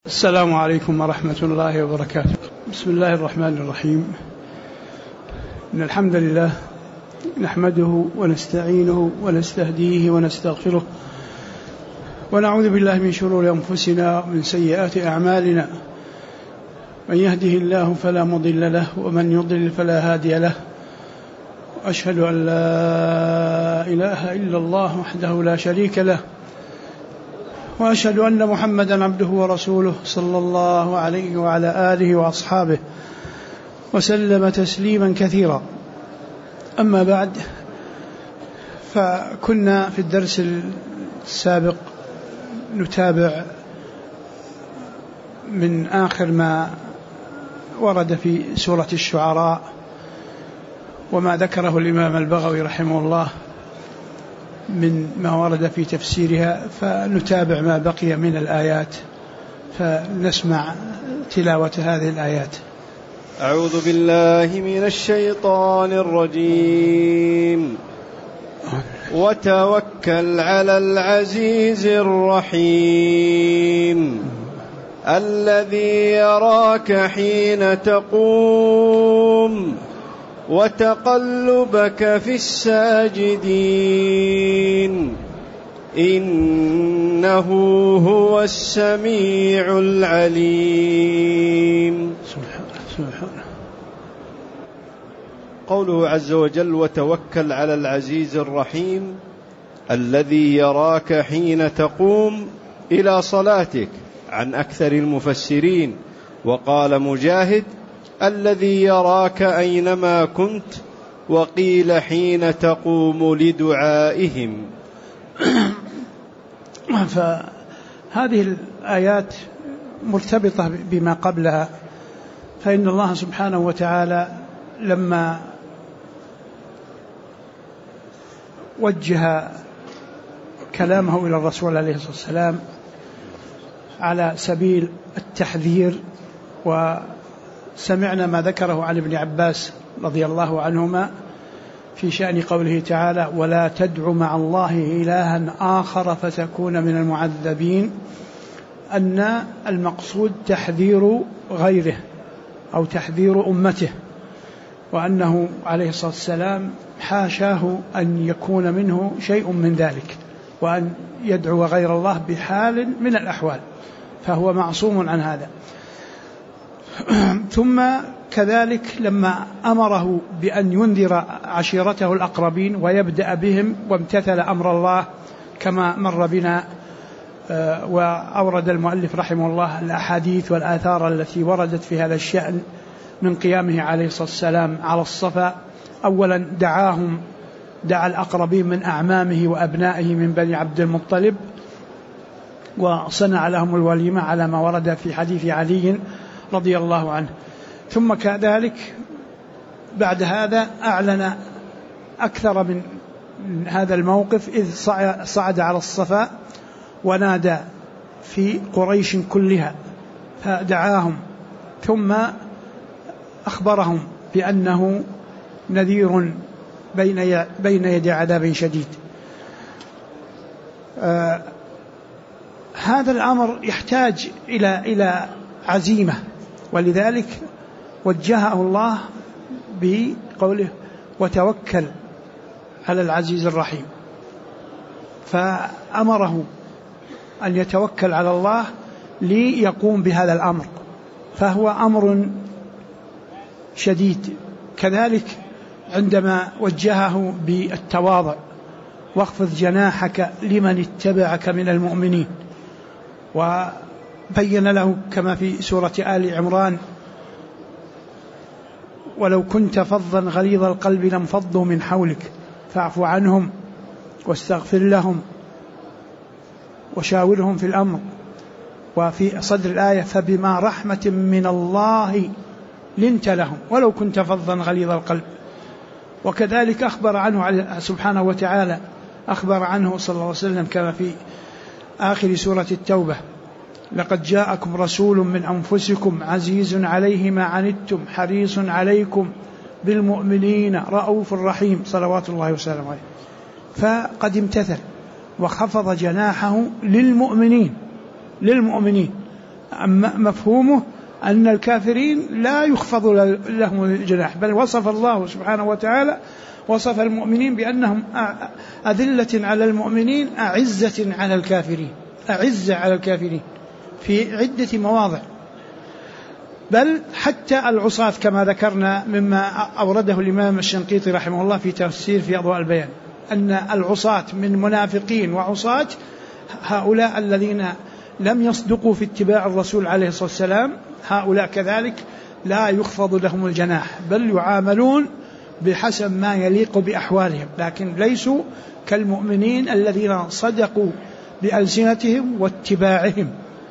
السلام عليكم ورحمة الله وبركاته. بسم الله الرحمن الرحيم. إن الحمد لله نحمده ونستعينه ونستهديه ونستغفره ونعوذ بالله من شرور أنفسنا ومن سيئات أعمالنا. من يهده الله فلا مضل له ومن يضلل فلا هادي له. وأشهد أن لا إله إلا الله وحده لا شريك له، وأشهد أن محمدا عبده ورسوله صلى الله عليه وعلى آله وأصحابه وسلم تسليما كثيرا. أما بعد، فكنا في الدرس السابق نتابع من آخر ما ورد في سورة الشعراء وما ذكره الإمام البغوي رحمه الله من ما ورد في تفسيرها، فنتابع ما بقي من الآيات فنسمع تلاوة هذه الآيات. أعوذ بالله من الشيطان الرجيم. وتوكل على العزيز الرحيم الذي يراك حين تقوم وتقلبك في الساجدين إنه هو السميع العليم. سبحانه. قوله عز وجل: وتوكل على العزيز الرحيم الذي يراك حين تقوم إلى صلاتك عن أكثر المفسرين. وقال مجاهد: الذي يراك أينما كنت، وقيل حين تقوم لدعائهم. فهذه الآيات مرتبطة بما قبلها، فإن الله سبحانه وتعالى لما وجه كلامه إلى الرسول عليه الصلاة والسلام على سبيل التحذير، وسمعنا ما ذكره عن ابن عباس رضي الله عنهما في شأن قوله تعالى: ولا تدع مع الله إلها آخر فتكون من المعذبين، أن المقصود تحذير غيره أو تحذير أمته، وأنه عليه الصلاة والسلام حاشاه أن يكون منه شيء من ذلك وأن يدعو غير الله بحال من الأحوال، فهو معصوم عن هذا. ثم كذلك لما أمره بأن ينذر عشيرته الأقربين ويبدأ بهم، وامتثل أمر الله كما مر بنا، وأورد المؤلف رحمه الله الأحاديث والآثار التي وردت في هذا الشأن من قيامه عليه الصلاة والسلام على الصفا. أولا دعا الأقربين من أعمامه وأبنائه من بني عبد المطلب، وصنع لهم الوليمة على ما ورد في حديث علي رضي الله عنه. ثم كذلك بعد هذا أعلن أكثر من هذا الموقف، إذ صعد على الصفا ونادى في قريش كلها فدعاهم، ثم أخبرهم بأنه نذير بين يدي عذاب شديد. هذا الأمر يحتاج إلى عزيمة، ولذلك وجهه الله بقوله: وتوكل على العزيز الرحيم، فأمره أن يتوكل على الله ليقوم بهذا الأمر، فهو أمر شديد. كذلك عندما وجهه بالتواضع: واخفض جناحك لمن اتبعك من المؤمنين، وبين له كما في سورة آل عمران: ولو كنت فظا غليظ القلب لانفضوا من حولك فاعف عنهم واستغفر لهم وشاورهم في الأمر. وفي صدر الآية: فبما رحمة من الله لنت لهم ولو كنت فظا غليظ القلب. وكذلك أخبر عنه سبحانه وتعالى، أخبر عنه صلى الله عليه وسلم كما في آخر سورة التوبة: لقد جاءكم رسول من أنفسكم عزيز عليه ما عنتم حريص عليكم بالمؤمنين رؤوف رحيم صلوات الله وسلامه عليه. فقد امتثل وخفض جناحه للمؤمنين مفهومه أن الكافرين لا يخفض لهم الجناح، بل وصف الله سبحانه وتعالى وصف المؤمنين بأنهم أذلة على المؤمنين أعزة على الكافرين، أعزة على الكافرين في عدة مواضع. بل حتى العصاة كما ذكرنا مما أورده الإمام الشنقيطي رحمه الله في تفسير في أضواء البيان، أن العصاة من منافقين وعصاة هؤلاء الذين لم يصدقوا في اتباع الرسول عليه الصلاة والسلام، هؤلاء كذلك لا يخفض لهم الجناح، بل يعاملون بحسب ما يليق بأحوالهم، لكن ليسوا كالمؤمنين الذين صدقوا بألسنتهم واتباعهم.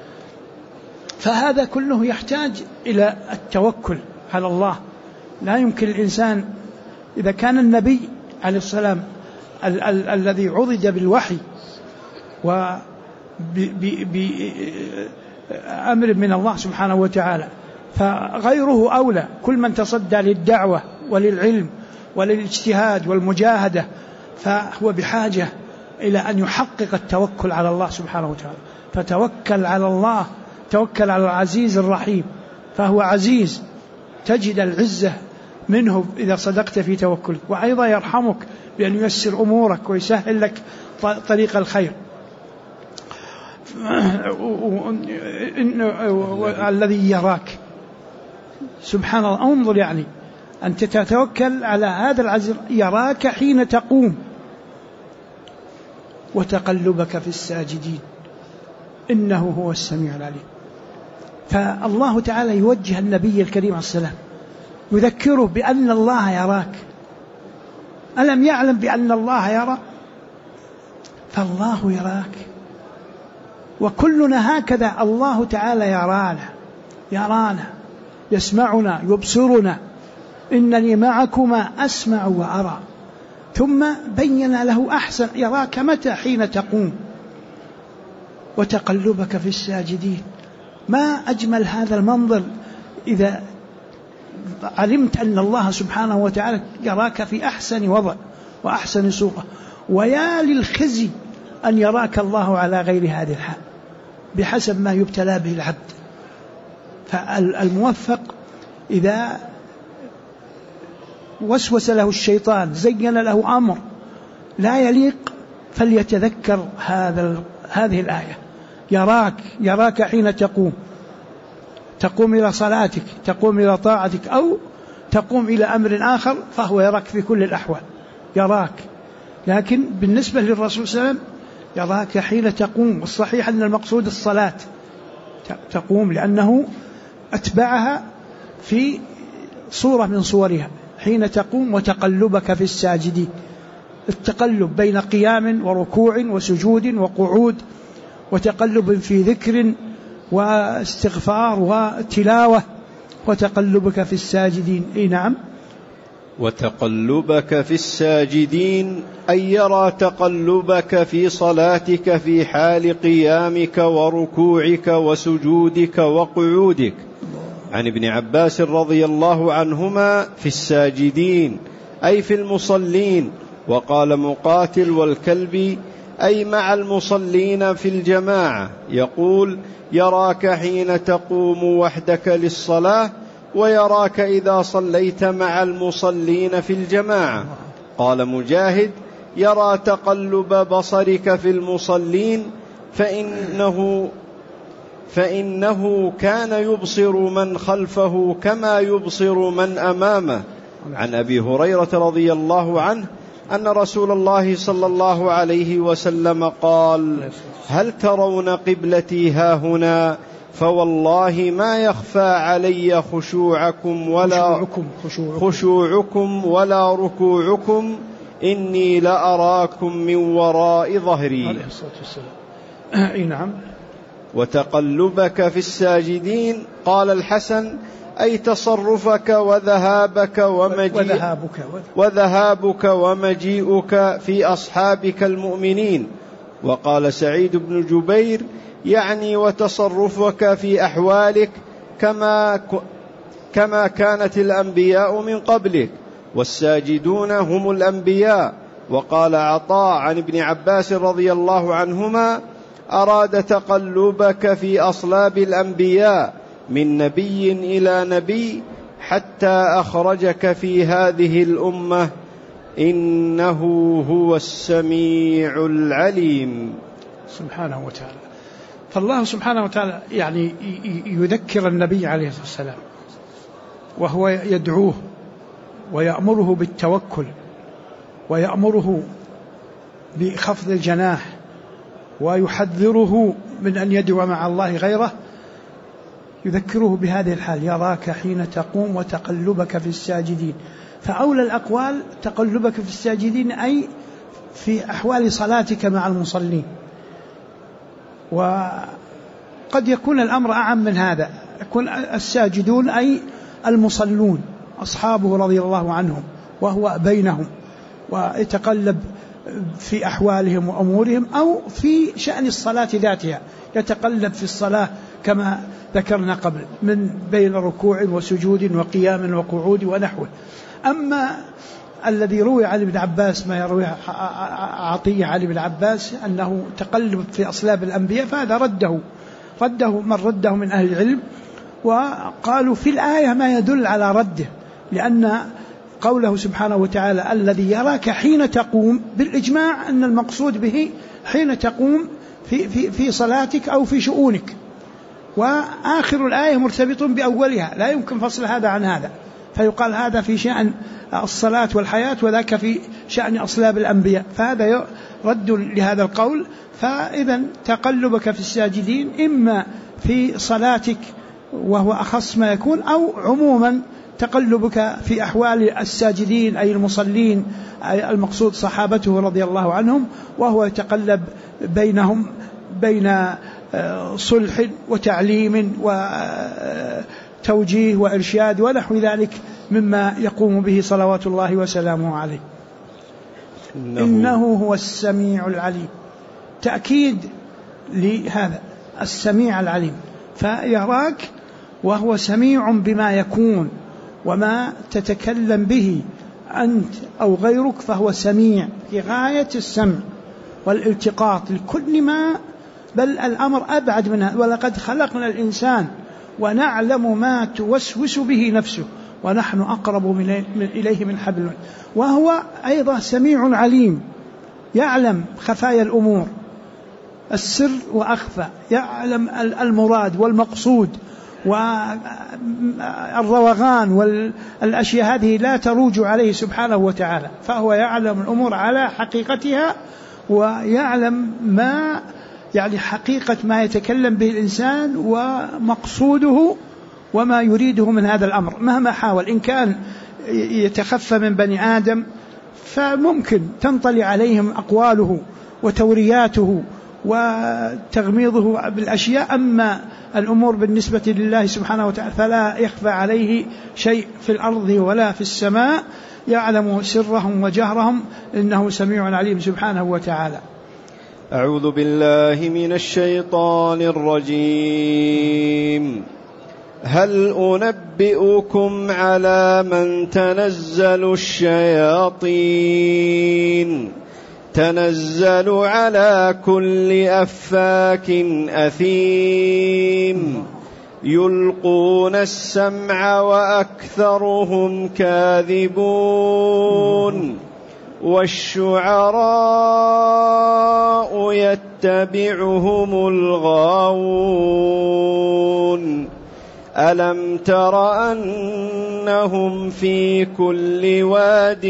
فهذا كله يحتاج إلى التوكل على الله. لا يمكن الإنسان إذا كان النبي عليه السلام الذي عضد بالوحي وبأمر من الله سبحانه وتعالى، فغيره أولى، كل من تصدى للدعوة وللعلم وللاجتهاد والمجاهدة فهو بحاجة إلى أن يحقق التوكل على الله سبحانه وتعالى. فتوكل على الله، توكل على العزيز الرحيم، فهو عزيز، تجد العزة منه إذا صدقت في توكلك، وأيضا يرحمك بأن ييسر أمورك ويسهل لك طريق الخير. الذي يراك سبحان الله، انظر يعني أن تتوكل على هذا العزيز، يراك حين تقوم وتقلبك في الساجدين إنه هو السميع العليم. فالله تعالى يوجه النبي الكريم عليه السلام يذكره بأن الله يراك، ألم يعلم بأن الله يرى؟ فالله يراك، وكلنا هكذا، الله تعالى يرانا يسمعنا يبصرنا، إنني معكما أسمع وأرى. ثم بين له أحسن، يراك متى؟ حين تقوم وتقلبك في الساجدين. ما أجمل هذا المنظر إذا علمت أن الله سبحانه وتعالى يراك في أحسن وضع وأحسن صورة. ويا للخزي أن يراك الله على غير هذه الحال بحسب ما يبتلى به العبد. فالموفق إذا وسوس له الشيطان، زين له أمر لا يليق، فليتذكر هذه الآية، يراك حين تقوم إلى صلاتك، تقوم إلى طاعتك، أو تقوم إلى أمر آخر، فهو يراك في كل الأحوال، يراك. لكن بالنسبة للرسول صلى الله عليه وسلم يراك حين تقوم، والصحيح أن المقصود الصلاة، تقوم لأنه أتبعها في صورة من صورها، حين تقوم وتقلبك في الساجدين، التقلب بين قيام وركوع وسجود وقعود، وتقلب في ذكر واستغفار وتلاوة، وتقلبك في الساجدين. أي نعم، وتقلبك في الساجدين أي يرى تقلبك في صلاتك في حال قيامك وركوعك وسجودك وقعودك. عن ابن عباس رضي الله عنهما في الساجدين أي في المصلين. وقال مقاتل والكلبي أي مع المصلين في الجماعة، يقول يراك حين تقوم وحدك للصلاة، ويراك إذا صليت مع المصلين في الجماعة. قال مجاهد يرى تقلب بصرك في المصلين فإنه كان يبصر من خلفه كما يبصر من أمامه. عن أبي هريرة رضي الله عنه أن رسول الله صلى الله عليه وسلم قال هل ترون قبلتي هاهنا؟ فوالله ما يخفى علي خشوعكم ولا ركوعكم، إني لأراكم من وراء ظهري. نعم. وتقلبك في الساجدين قال الحسن أي تصرفك وذهابك ومجيئك في أصحابك المؤمنين. وقال سعيد بن جبير يعني وتصرفك في أحوالك كما كانت الأنبياء من قبلك، والساجدون هم الأنبياء. وقال عطاء عن ابن عباس رضي الله عنهما أراد تقلبك في أصلاب الأنبياء من نبي إلى نبي حتى أخرجك في هذه الأمة، إنه هو السميع العليم. سبحانه وتعالى. فالله سبحانه وتعالى يعني يذكر النبي عليه الصلاة والسلام وهو يدعوه ويأمره بالتوكل ويأمره بخفض الجناح ويحذره من أن يدعو مع الله غيره، يذكره بهذه الحال: يراك حين تقوم وتقلبك في الساجدين. فأولى الأقوال تقلبك في الساجدين أي في أحوال صلاتك مع المصلين. وقد يكون الأمر أعم من هذا، يكون الساجدون أي المصلون أصحابه رضي الله عنهم، وهو بينهم ويتقلب في أحوالهم وأمورهم، أو في شأن الصلاة ذاتها يتقلب في الصلاة كما ذكرنا قبل، من بين ركوع وسجود وقيام وقعود ونحوه. أما الذي روي عن ابن عباس، ما يروي عطية عن ابن عباس أنه تقلب في أصلاب الأنبياء، فهذا رده من رده من أهل العلم، وقالوا في الآية ما يدل على رده، لأن قوله سبحانه وتعالى الذي يراك حين تقوم، بالإجماع أن المقصود به حين تقوم في صلاتك أو في شؤونك، وآخر الآية مرتبط بأولها، لا يمكن فصل هذا عن هذا، فيقال هذا في شأن الصلاة والحياة وذاك في شأن أصلاب الأنبياء، فهذا رد لهذا القول. فإذا تقلبك في الساجدين إما في صلاتك وهو أخص ما يكون، أو عموما تقلبك في أحوال الساجدين أي المصلين، أي المقصود صحابته رضي الله عنهم، وهو يتقلب بينهم بين صلح وتعليم وتوجيه وإرشاد ونحو ذلك مما يقوم به صلوات الله وسلامه عليه. إنه هو السميع العليم، تأكيد لهذا السميع العليم، فيراك وهو سميع بما يكون وما تتكلم به أنت أو غيرك، فهو سميع في غاية السمع والالتقاط لكل ما، بل الأمر أبعد منها: ولقد خلقنا الإنسان ونعلم ما توسوس به نفسه ونحن أقرب إليه من حبل. وهو أيضا سميع عليم، يعلم خفايا الأمور، السر وأخفى، يعلم المراد والمقصود والروغان والأشياء هذه لا تروج عليه سبحانه وتعالى، فهو يعلم الأمور على حقيقتها، ويعلم ما يعني حقيقة ما يتكلم به الإنسان ومقصوده وما يريده من هذا الأمر مهما حاول. إن كان يتخفى من بني آدم فممكن تنطلي عليهم أقواله وتورياته وتغميضه بالأشياء، أما الأمور بالنسبة لله سبحانه وتعالى فلا يخفى عليه شيء في الأرض ولا في السماء، يعلم سرهم وجهرهم، إنه سميع عليم سبحانه وتعالى. أعوذ بالله من الشيطان الرجيم. هل أنبئكم على من تنزل الشياطين؟ تنزل على كل أفاك أثيم، يلقون السمع وأكثرهم كاذبون، والشعراء يتبعهم الغاوون. ألم تر أنهم في كل واد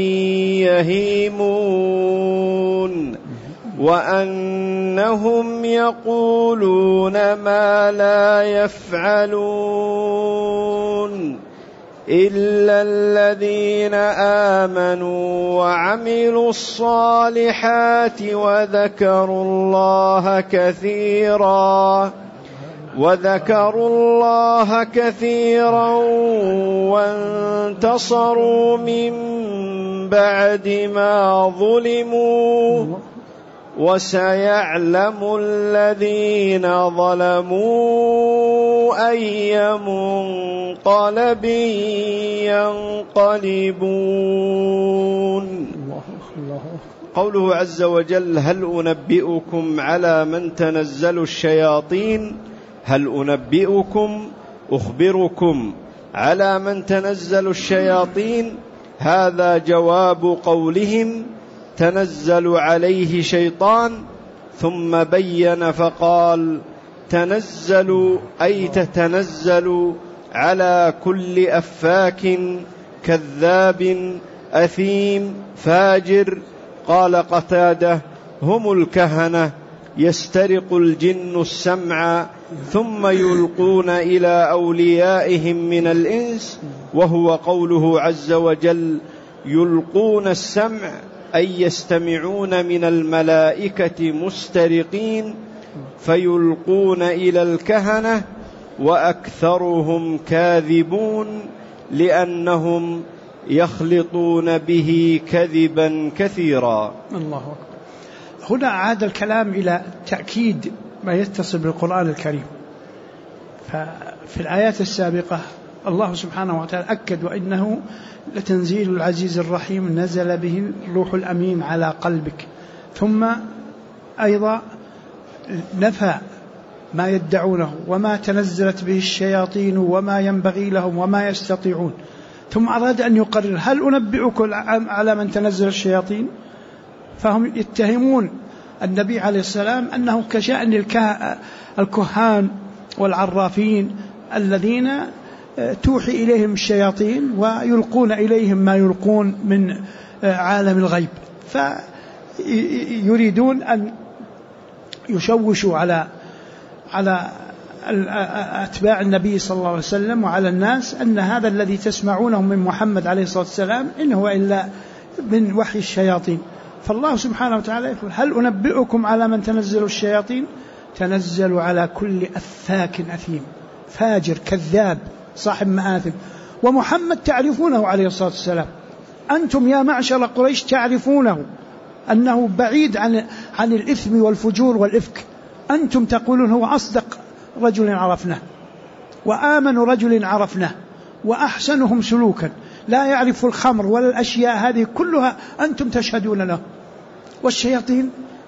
يهيمون، وأنهم يقولون ما لا يفعلون، إلا الذين آمنوا وعملوا الصالحات وذكروا الله كثيرا وانتصروا من بعد ما ظلموا، وسيعلم الذين ظلموا أي منقلب ينقلبون. قوله عز وجل: هل أنبئكم على من تنزل الشياطين؟ هل أنبئكم أخبركم على من تنزل الشياطين؟ هذا جواب قولهم تنزل عليه شيطان، ثم بين فقال: تنزل أي تتنزل على كل أفاك كذاب أثيم فاجر. قال قتادة: هم الكهنة يسترق الجن السمع ثم يلقون إلى أوليائهم من الإنس، وهو قوله عز وجل: يلقون السمع أي يستمعون من الملائكة مسترقين، فيلقون إلى الكهنة، وأكثرهم كاذبون لأنهم يخلطون به كذبا كثيرا. الله أكبر. هنا عاد الكلام إلى تأكيد ما يتصل بالقرآن الكريم. ففي الآيات السابقة الله سبحانه وتعالى أكد: وإنه لتنزيل العزيز الرحيم نزل به الروح الأمين على قلبك. ثم أيضا نفى ما يدعونه وما تنزلت به الشياطين وما ينبغي لهم وما يستطيعون. ثم أراد أن يقرر: هل أنبئكم على من تنزل الشياطين؟ فهم يتهمون النبي عليه السلام أنه كشأن الكهان والعرافين الذين توحي إليهم الشياطين ويلقون إليهم ما يلقون من عالم الغيب، فيريدون أن يشوشوا على أتباع النبي صلى الله عليه وسلم وعلى الناس أن هذا الذي تسمعونه من محمد عليه الصلاة والسلام إن هو إلا من وحي الشياطين. فالله سبحانه وتعالى يقول: هل أنبئكم على من تنزل الشياطين؟ تنزل على كل أفاك أثيم فاجر كذاب صاحب مآثم. ومحمد تعرفونه عليه الصلاة والسلام، أنتم يا معشر قريش تعرفونه أنه بعيد عن الإثم والفجور والإفك. أنتم تقولون هو أصدق رجل عرفناه وآمن رجل عرفناه وأحسنهم سلوكا، لا يعرف الخمر ولا الأشياء هذه كلها أنتم تشهدون له. والشياطين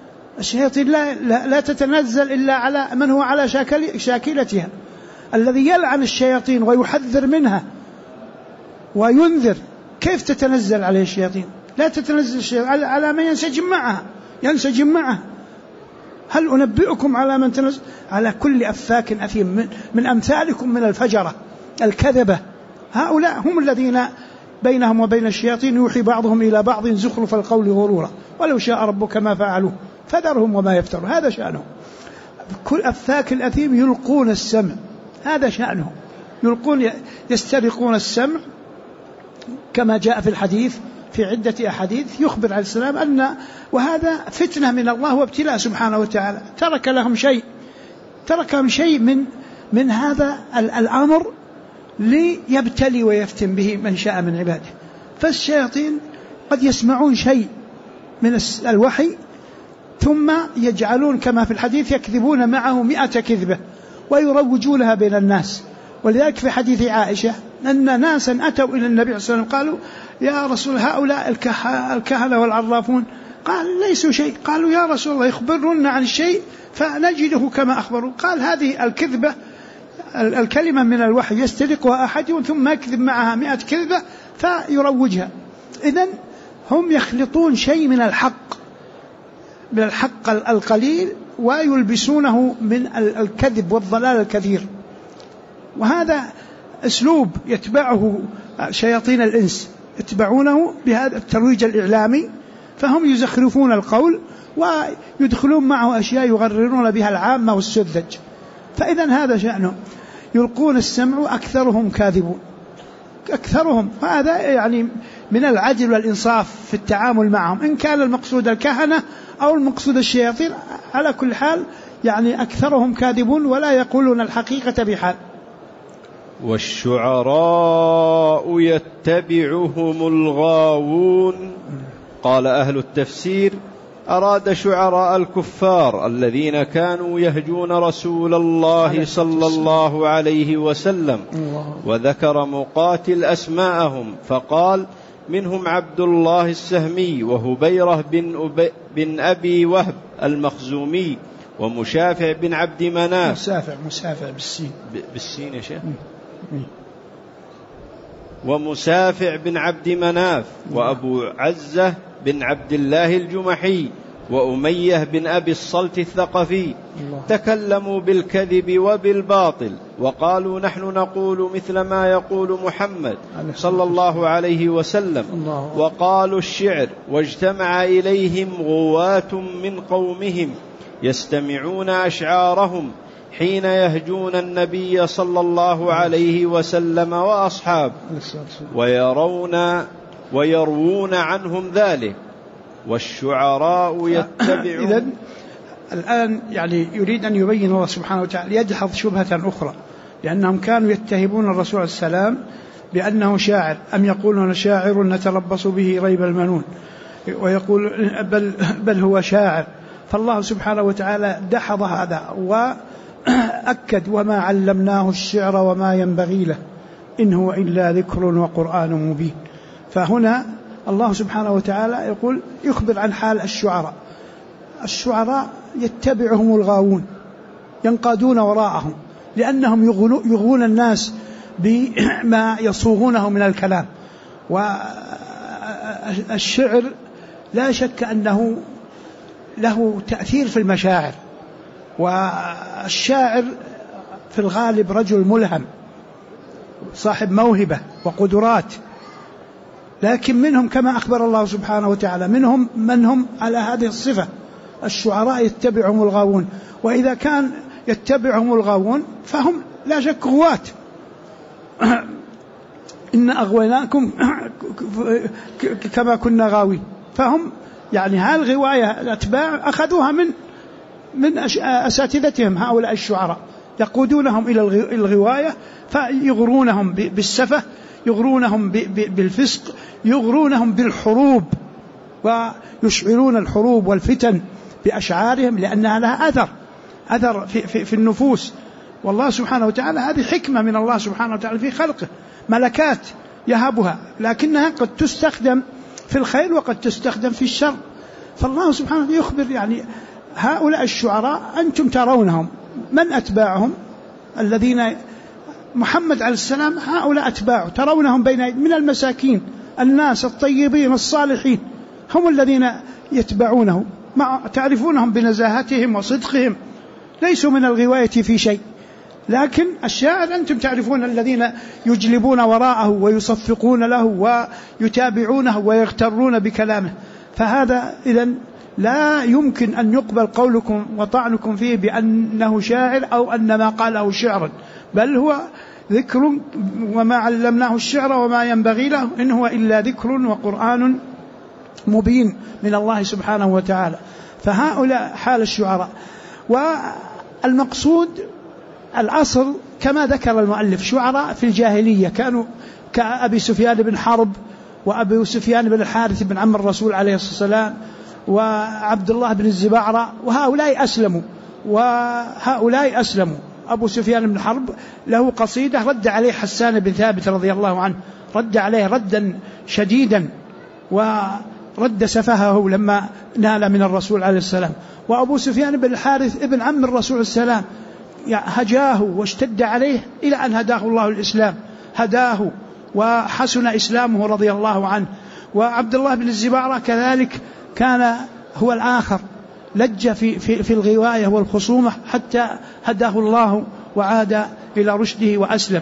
لا تتنزل إلا على من هو على شاكلتها. الذي يلعن الشياطين ويحذر منها وينذر، كيف تتنزل عليه الشياطين؟ لا تتنزل الشياطين على من ينسجم معها. هل أنبئكم على من تنزل؟ على كل أفاك أثيم من أمثالكم من الفجرة الكذبة. هؤلاء هم الذين بينهم وبين الشياطين يوحي بعضهم إلى بعض زخرف القول غرورا ولو شاء ربك ما فعلوه فذرهم وما يفترون. هذا شأنهم. كل أفاك الأثيم يلقون السمع، هذا شأنهم، يسترقون السمع كما جاء في الحديث في عدة أحاديث يخبر عليه السلام أن وهذا فتنة من الله وابتلاء سبحانه وتعالى. ترك لهم شيء من هذا الأمر ليبتلي ويفتن به من شاء من عباده. فالشياطين قد يسمعون شيء من الوحي ثم يجعلون كما في الحديث يكذبون معه 100 كذبة ويروجونها بين الناس. ولذلك في حديث عائشة أن ناسا أتوا إلى النبي صلى الله عليه وسلم قالوا: يا رسول هؤلاء الكهنة والعرافون، قال: ليسوا شيء. قالوا: يا رسول الله يخبرون عن الشيء فنجده كما أخبروا. قال: هذه الكذبة الكلمة من الوحي يسترقها أحدهم ثم يكذب معها 100 كذبة فيروجها. إذن هم يخلطون شيء من الحق القليل ويلبسونه من الكذب والضلال الكثير. وهذا أسلوب يتبعه شياطين الإنس، يتبعونه بهذا الترويج الإعلامي، فهم يزخرفون القول ويدخلون معه أشياء يغررون بها العامة والسذج. فإذن هذا شأنهم، يلقون السمع وأكثرهم كاذبون. أكثرهم هذا يعني من العدل والإنصاف في التعامل معهم، إن كان المقصود الكهنة أو المقصود الشياطين، على كل حال يعني أكثرهم كاذبون ولا يقولون الحقيقة بحال. والشعراء يتبعهم الغاوون. قال أهل التفسير: أراد شعراء الكفار الذين كانوا يهجون رسول الله صلى الله عليه وسلم، وذكر مقاتل أسماءهم فقال: منهم عبد الله السهمي وهبيرة بن أبي وهب المخزومي ومشافع بن عبد مناف. مسافع بالسين يا شيخ. ومسافع بن عبد مناف وأبو عزة بن عبد الله الجمحي وأمية بن أبي الصلت الثقفي تكلموا بالكذب وبالباطل وقالوا نحن نقول مثل ما يقول محمد صلى الله عليه وسلم، وقالوا الشعر، واجتمع إليهم غواة من قومهم يستمعون أشعارهم حين يهجون النبي صلى الله عليه وسلم وأصحابه ويروون عنهم ذلك، والشعراء يتبعون. إذن الآن يعني يريد أن يبين الله سبحانه وتعالى يدحض شبهة أخرى، لأنهم كانوا يتهمون الرسول عليه السلام بأنه شاعر، أم يقولون شاعر نتربص به ريب المنون، ويقول بل هو شاعر. فالله سبحانه وتعالى دحض هذا وأكد وما علمناه الشعر وما ينبغي له إن هو إلا ذكر وقرآن مبين. فهنا الله سبحانه وتعالى يقول يخبر عن حال الشعراء يتبعهم الغاوون ينقادون وراءهم، لأنهم يغوون الناس بما يصوغونه من الكلام. والشعر لا شك أنه له تأثير في المشاعر، والشاعر في الغالب رجل ملهم صاحب موهبة وقدرات، لكن منهم كما أخبر الله سبحانه وتعالى منهم من هم على هذه الصفة. الشعراء يتبعهم الغاوون، وإذا كان يتبعهم الغاوون فهم لا شك غواة. إن أغويناكم كما كنا غاوين. فهم يعني هالغواية الأتباع أخذوها من أساتذتهم هؤلاء الشعراء، يقودونهم إلى الغواية فيغرونهم بالسفة، يغرونهم بالفسق، يغرونهم بالحروب، ويشعرون الحروب والفتن بأشعارهم لأنها لها أثر في النفوس. والله سبحانه وتعالى هذه حكمة من الله سبحانه وتعالى في خلقه، ملكات يهبها، لكنها قد تستخدم في الخير وقد تستخدم في الشر. فالله سبحانه وتعالى يخبر يعني هؤلاء الشعراء أنتم ترونهم، من أتباعهم؟ الذين محمد عليه السلام هؤلاء أتباعه ترونهم بين من المساكين، الناس الطيبين الصالحين هم الذين يتبعونه، تعرفونهم بنزاهتهم وصدقهم، ليسوا من الغواية في شيء. لكن الشاعر أنتم تعرفون الذين يجلبون وراءه ويصفقون له ويتابعونه ويغترون بكلامه. فهذا إذن لا يمكن أن يقبل قولكم وطعنكم فيه بأنه شاعر أو أن ما قاله شعر، بل هو ذكر وما علمناه الشعر وما ينبغي له إن هو إلا ذكر وقرآن مبين من الله سبحانه وتعالى. فهؤلاء حال الشعراء. والمقصود الأصل كما ذكر المؤلف شعراء في الجاهلية كانوا كأبي سفيان بن حرب وأبي سفيان بن الحارث بن عم الرسول عليه الصلاة والسلام وعبد الله بن الزبعرة، وهؤلاء أسلموا. أبو سفيان بن حرب له قصيدة رد عليه حسان بن ثابت رضي الله عنه، رد عليه ردا شديدا ورد سفهه لما نال من الرسول عليه السلام. وأبو سفيان بن الحارث ابن عم الرسول السلام هجاه واشتد عليه إلى أن هداه الله الإسلام، هداه وحسن إسلامه رضي الله عنه. وعبد الله بن الزبعرة كذلك كان هو الآخر، لج في الغواية والخصومة حتى هداه الله وعاد إلى رشده وأسلم.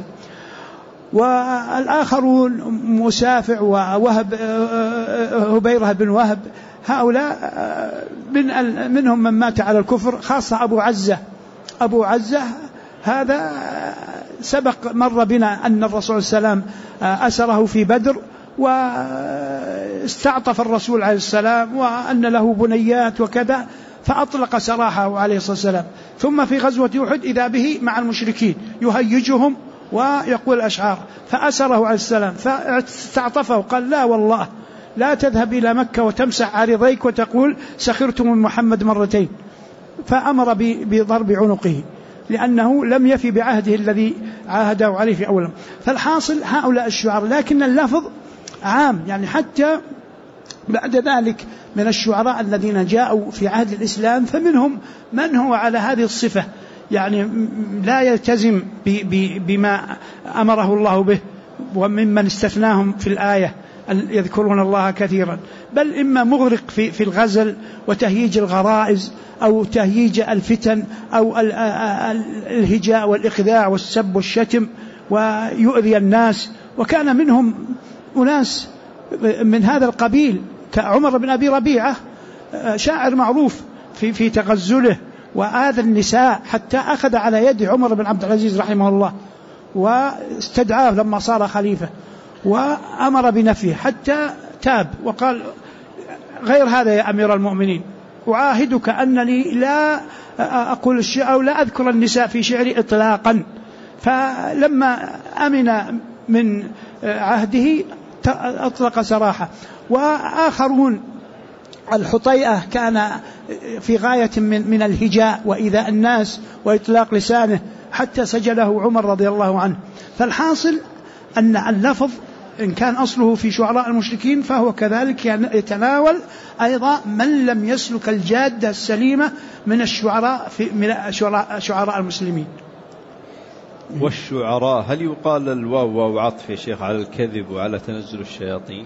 والآخرون مسافع ووهب هبيرة بن وهب، هؤلاء منهم من مات على الكفر، خاصة أبو عزة هذا سبق مر بنا أن الرسول صلى الله عليه وسلم أسره في بدر واستعطف الرسول عليه السلام وأن له بنيات وكذا، فأطلق سراحه عليه الصلاة والسلام. ثم في غزوة أحد إذا به مع المشركين يهيجهم ويقول أشعار، فأسره عليه السلام، فاستعطفه قال لا والله لا تذهب إلى مكة وتمسح عرضيك وتقول سخرت من محمد مرتين، فأمر بضرب عنقه لأنه لم يفي بعهده الذي عاهده عليه في أوله. فالحاصل هؤلاء الشعراء، لكن اللفظ عام، يعني حتى بعد ذلك من الشعراء الذين جاءوا في عهد الإسلام فمنهم من هو على هذه الصفة، يعني لا يلتزم بما أمره الله به، وممن استثناهم في الآية يذكرون الله كثيرا، بل إما مغرق في الغزل وتهييج الغرائز أو تهييج الفتن أو الهجاء والإخذاع والسب والشتم ويؤذي الناس. وكان منهم أناس من هذا القبيل كعمر بن أبي ربيعة، شاعر معروف في تغزله وآذى النساء، حتى أخذ على يد عمر بن عبد العزيز رحمه الله واستدعاه لما صار خليفة وأمر بنفيه حتى تاب وقال: غير هذا يا أمير المؤمنين، أعاهدك أنني لا أقول الشعر أو لا أذكر النساء في شعري إطلاقا. فلما أمن من عهده أطلق سراحة. وآخرون الحطيئة كان في غاية من الهجاء وإيذاء الناس وإطلاق لسانه حتى سجله عمر رضي الله عنه. فالحاصل أن اللفظ إن كان أصله في شعراء المشركين فهو كذلك يتناول أيضا من لم يسلك الجادة السليمة من الشعراء من شعراء المسلمين. والشعراء هل يقال الواو عطف يا شيخ على الكذب وعلى تنزل الشياطين؟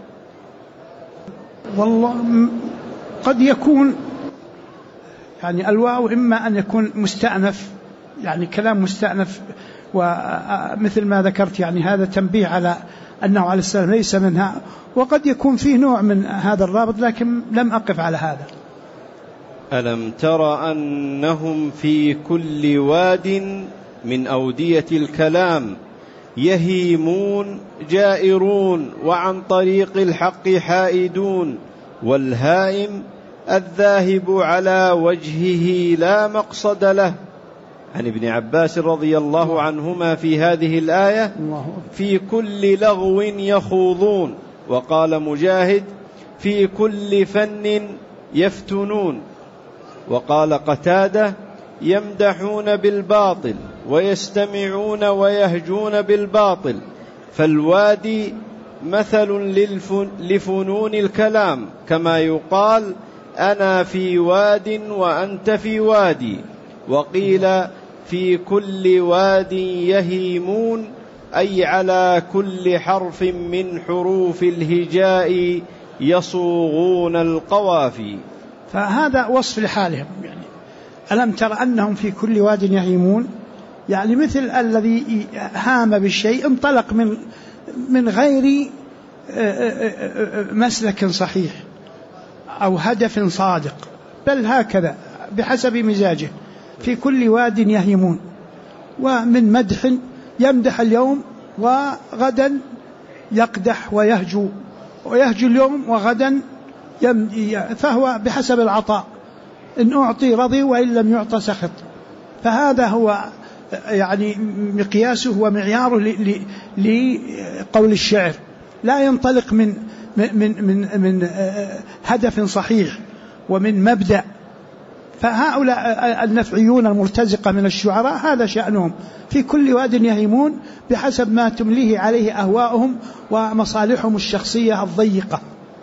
والله قد يكون يعني الواو إما أن يكون مستأنف، يعني كلام مستأنف، ومثل ما ذكرت يعني هذا تنبيه على أنه عليه السلام ليس منها، وقد يكون فيه نوع من هذا الرابط لكن لم أقف على هذا. ألم تر أنهم في كل واد من أودية الكلام يهيمون جائرون وعن طريق الحق حائدون، والهائم الذاهب على وجهه لا مقصد له. عن ابن عباس رضي الله عنهما في هذه الآية: في كل لغو يخوضون. وقال مجاهد: في كل فن يفتنون. وقال قتادة: يمدحون بالباطل ويستمعون ويهجون بالباطل. فالوادي مثل لفنون الكلام، كما يقال: أنا في واد وأنت في وادي. وقيل: في كل واد يهيمون، أي على كل حرف من حروف الهجاء يصوغون القوافي. فهذا وصف لحالهم، يعني ألم تر أنهم في كل واد يهيمون، يعني مثل الذي هام بالشيء انطلق من غير مسلك صحيح أو هدف صادق، بل هكذا بحسب مزاجه. في كل واد يهيمون، ومن مدح يمدح اليوم وغدا يقدح ويهجو اليوم وغدا فهو بحسب العطاء، إن أعطي رضي وإن لم يعطى سخط. فهذا هو يعني مقياسه ومعياره لقول الشعر، لا ينطلق من هدف صحيح ومن مبدأ. فهؤلاء النفعيون المرتزقة من الشعراء هذا شأنهم، في كل واد يهيمون بحسب ما تمليه عليه أهواؤهم ومصالحهم الشخصية الضيقة.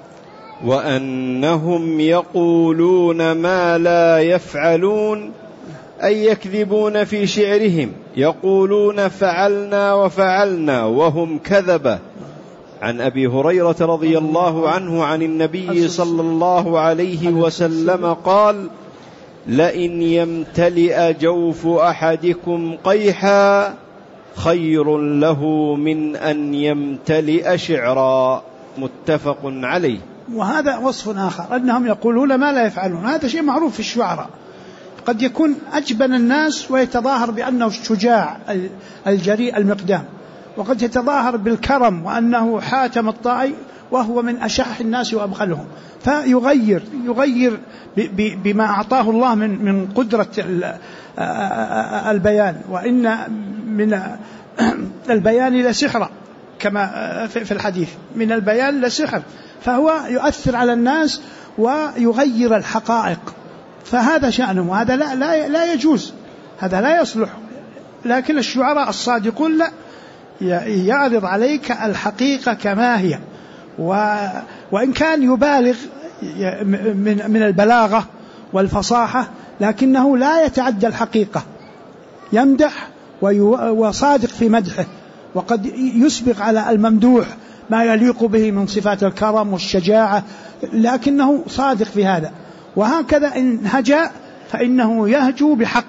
وأنهم يقولون ما لا يفعلون، أي يكذبون في شعرهم، يقولون فعلنا وفعلنا وهم كذبة. عن أبي هريرة رضي الله عنه عن النبي صلى الله عليه وسلم قال: لئن يمتلئ جوف أحدكم قيحا خير له من أن يمتلئ شعرا. متفق عليه. وهذا وصف آخر، أنهم يقولون ما لا يفعلون. هذا شيء معروف في الشعراء، قد يكون أجبن الناس ويتظاهر بأنه الشجاع الجريء المقدام، وقد يتظاهر بالكرم وأنه حاتم الطائي وهو من أشح الناس وأبخلهم، فيغير بما أعطاه الله من قدرة البيان. وإن من البيان لسحرا، كما في الحديث: من البيان لسحر. فهو يؤثر على الناس ويغير الحقائق، فهذا شأنه، وهذا لا يجوز، هذا لا يصلح. لكن الشعراء الصادقون لا، يعرض عليك الحقيقة كما هي، وإن كان يبالغ من البلاغة والفصاحة، لكنه لا يتعدى الحقيقة، يمدح وصادق في مدحه، وقد يسبق على الممدوح ما يليق به من صفات الكرم والشجاعة، لكنه صادق في هذا. وهكذا إن هجا فإنه يهجو بحق.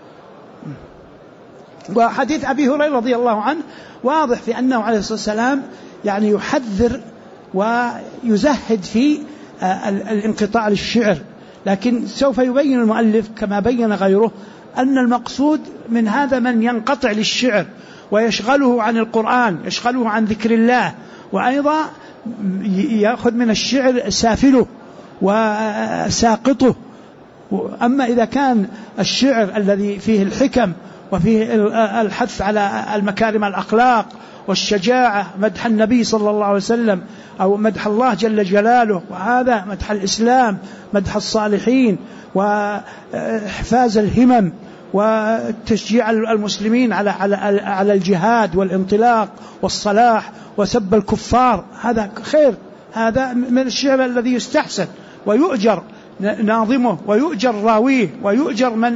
وحديث أبي هريرة رضي الله عنه واضح في أنه عليه الصلاة والسلام يعني يحذر ويزهد في الانقطاع للشعر، لكن سوف يبين المؤلف كما بين غيره أن المقصود من هذا من ينقطع للشعر ويشغله عن القرآن، يشغله عن ذكر الله، وأيضا يأخذ من الشعر سافله وساقطه. أما إذا كان الشعر الذي فيه الحكم وفيه الحث على المكارم الأخلاق والشجاعة، مدح النبي صلى الله عليه وسلم أو مدح الله جل جلاله، وهذا مدح الإسلام، مدح الصالحين، وإحفاز الهمم، وتشجيع المسلمين على الجهاد والانطلاق والصلاح، وسب الكفار، هذا خير، هذا من الشعر الذي يستحسن ويؤجر ناظمه ويؤجر راويه ويؤجر من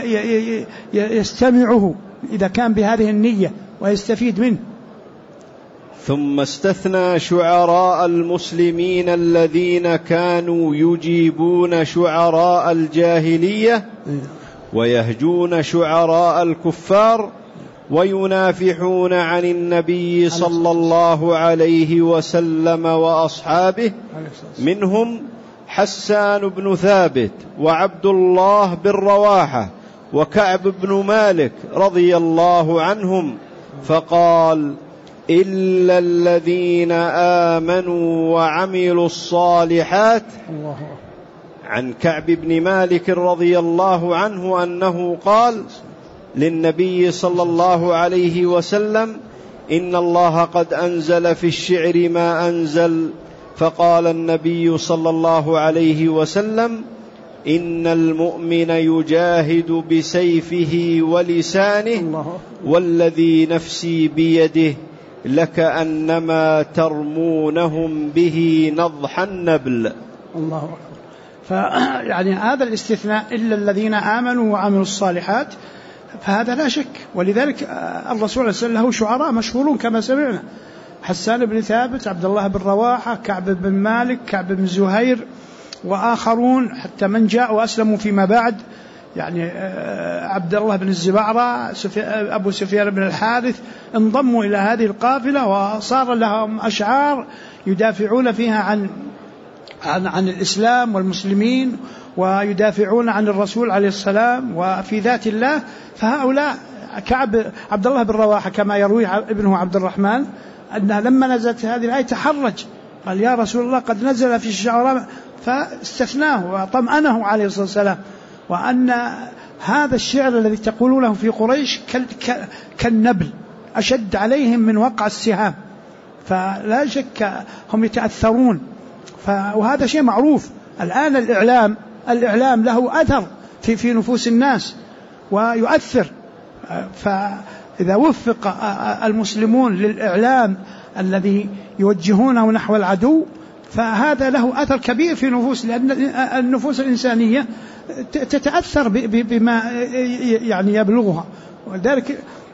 يستمعه إذا كان بهذه النية ويستفيد منه. ثم استثنى شعراء المسلمين الذين كانوا يجيبون شعراء الجاهلية ويهجون شعراء الكفار وينافحون عن النبي صلى الله عليه وسلم وأصحابه، منهم حسان بن ثابت وعبد الله بن رواحة وكعب بن مالك رضي الله عنهم، فقال: إلا الذين آمنوا وعملوا الصالحات. عن كعب بن مالك رضي الله عنه أنه قال للنبي صلى الله عليه وسلم: إن الله قد أنزل في الشعر ما أنزل. فقال النبي صلى الله عليه وسلم: إن المؤمن يجاهد بسيفه ولسانه والذي نفسي بيده لكأنما ترمونهم به نضح النبل. الله أكبر. فيعني هذا الاستثناء إلا الذين آمنوا وعملوا الصالحات، فهذا لا شك. ولذلك الرسول صلى الله عليه وسلم له شعراء مشهورون كما سمعنا: حسان بن ثابت، عبد الله بن رواحة، كعب بن مالك، كعب بن زهير، وآخرون حتى من جاء وأسلموا فيما بعد، يعني عبد الله بن الزبعرة، أبو سفيان بن الحارث، انضموا إلى هذه القافلة وصار لهم أشعار يدافعون فيها عن الإسلام والمسلمين، ويدافعون عن الرسول عليه السلام وفي ذات الله. فهؤلاء عبد الله بن رواحة كما يروي ابنه عبد الرحمن أنه لما نزلت هذه الآية تحرج، قال: يا رسول الله قد نزل في الشعراء، فاستثناه وطمأنه عليه الصلاة والسلام، وأن هذا الشعر الذي تقولونه في قريش كالنبل، أشد عليهم من وقع السهام، فلا شك هم يتأثرون. وهذا شيء معروف الآن. الإعلام له أثر في نفوس الناس ويؤثر، فإذا وفق المسلمون للإعلام الذي يوجهونه نحو العدو فهذا له أثر كبير في نفوس، لأن النفوس الإنسانية تتأثر بما يعني يبلغها. ولذلك